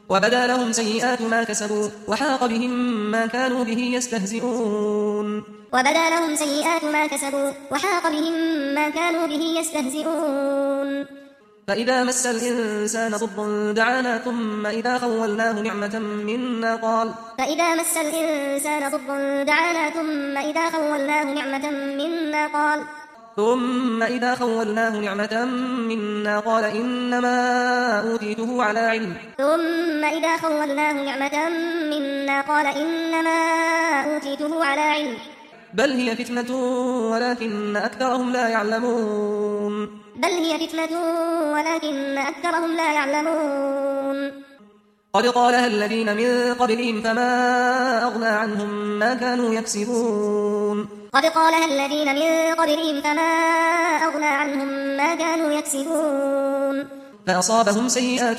وبدا لهم سيئات ما كسبوا وحاق بهم ما كانوا به يستهزئون وبدا لهم سيئات ما كسبوا وحاق بهم ما كانوا به يستهزئون فإذا مس الإنسان ضر دعانا ثم إذا خولناه نعمة منا قال فإذا مس الإنسان ضر دعانا ثم إذا خولناه نعمة منا قال إنما أوتيته على علم ثم إذا خولناه نعمة منا قال إنما أوتيته على علم بل هي فتنة ولكن أكثرهم لا يعلمون بل هي فتنة ولكن أكثرهم لا يعلمون قد قالها الذين من قبلهم فما أغنى عنهم ما كانوا يكسبون قد قالها الذين من قبلهم فما أغنى عنهم ما كانوا يكسبون فأصابهم سيئات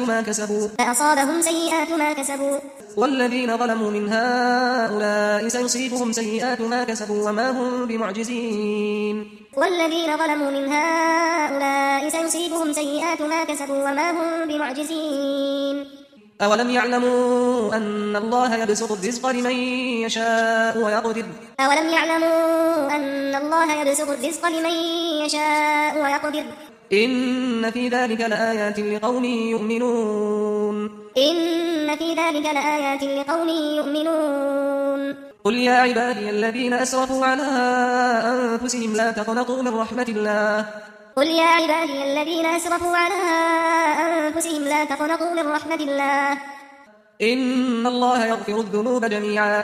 ما كسبوا والذين ظلموا من هؤلاء سيصيبهم سيئات ما كسبوا وما هم بمعجزين والذين ظلموا من هؤلاء سيصيبهم سيئات ما كسبوا وما هم بمعجزين أولم يعلموا أن الله يبسط الرزق لمن يشاء ويقدر أولم يعلموا أن الله يبسط الرزق لمن يشاء ويقدر إن في ذلك لآيات لقوم يؤمنون إن في ذلك لآيات لقوم يؤمنون قل يا عبادي الذين أسرفوا على أنفسهم لا تقنطوا من رحمة الله قل يا عبادي الذين أسرفوا على أنفسهم لا تقنطوا من رحمة الله إن الله يغفر الذنوب جميعا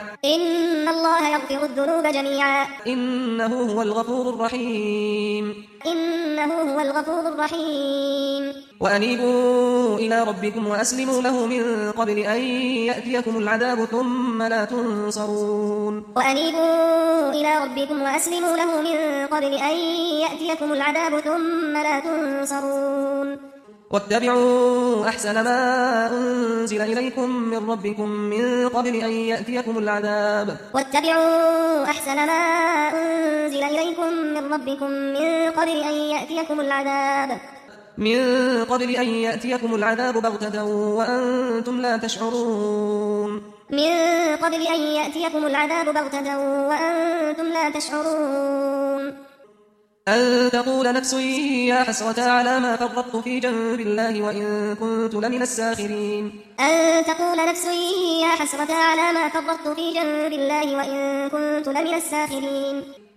إنه هو الغفور الرحيم وأنيبوا إلى ربكم وأسلموا له من قبل أن يأتيكم العذاب ثم لا تنصرون واتبعوا أحسن ما أنزل إليكم من ربكم من قبل أن يأتيكم العذاب بغتة وأنتم لا تشعرون أن تقول نفس يا حسرة على ما فرطت في جنب الله وإن كنت لمن الساخرين